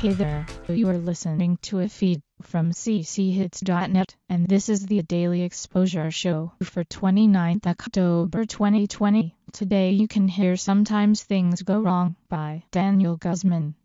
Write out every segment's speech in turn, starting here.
Hey there, you are listening to a feed from cchits.net, and this is the Daily Exposure Show for 29th October 2020. Today you can hear Sometimes Things Go Wrong by Daniel Guzman.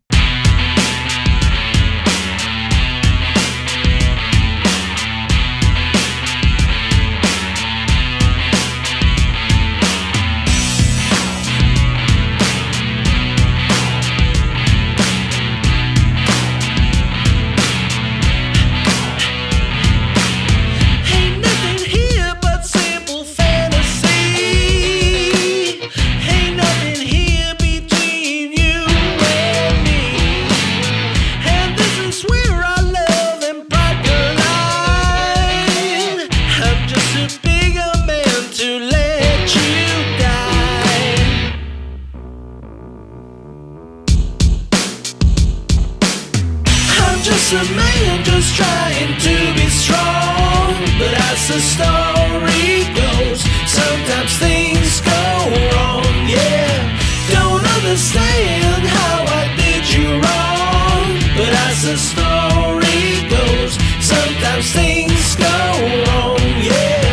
Just a man just trying to be strong, but as the story goes, sometimes things go wrong, yeah. Don't understand how I did you wrong, but as the story goes, sometimes things go wrong, yeah.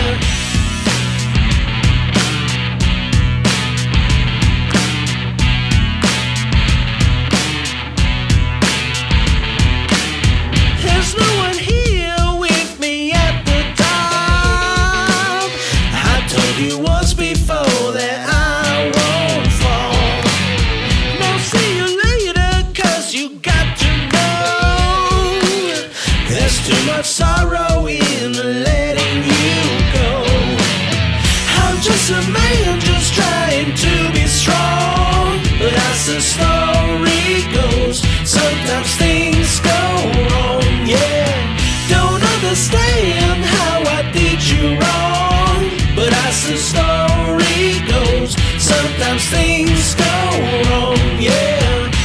Sorrow in letting you go. I'm just a man just trying to be strong, but as the story goes, sometimes things go wrong, yeah. Don't understand how I did you wrong, but as the story goes, sometimes things go wrong, yeah.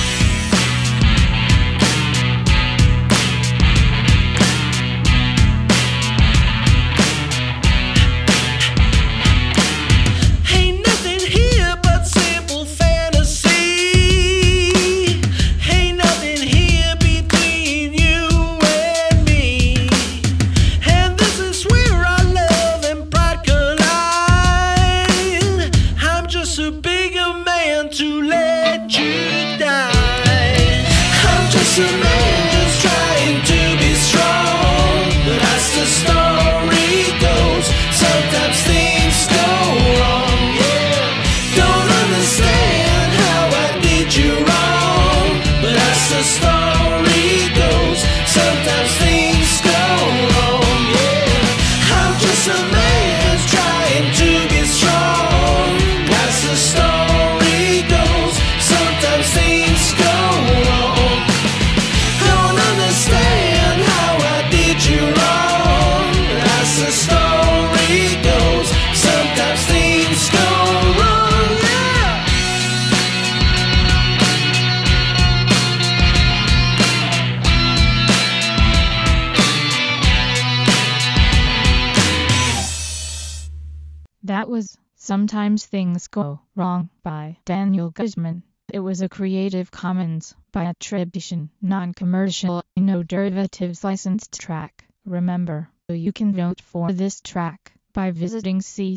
A man just trying to be strong, but as the story goes, sometimes things go wrong, yeah. Don't understand how I did you wrong, but as the story goes, sometimes things go wrong, yeah. I'm just a man trying to be strong, as the story goes, sometimes things go wrong. Understand how I did you wrong, as the story goes, sometimes things go wrong, yeah. That was Sometimes Things Go Wrong by Daniel Guzman. It was a Creative Commons by attribution, non-commercial, no derivatives licensed track. Remember, you can vote for this track by visiting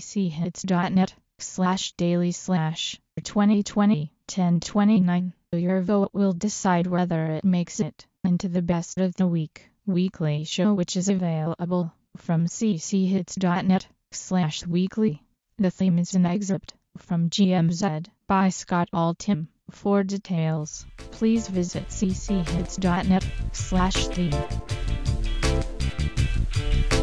cchits.net/daily/2020-1029. Your vote will decide whether it makes it into the Best of the Week weekly show, which is available from cchits.net/weekly. The theme is an excerpt from GMZ by Scott Altham. For details, please visit cchits.net/theme.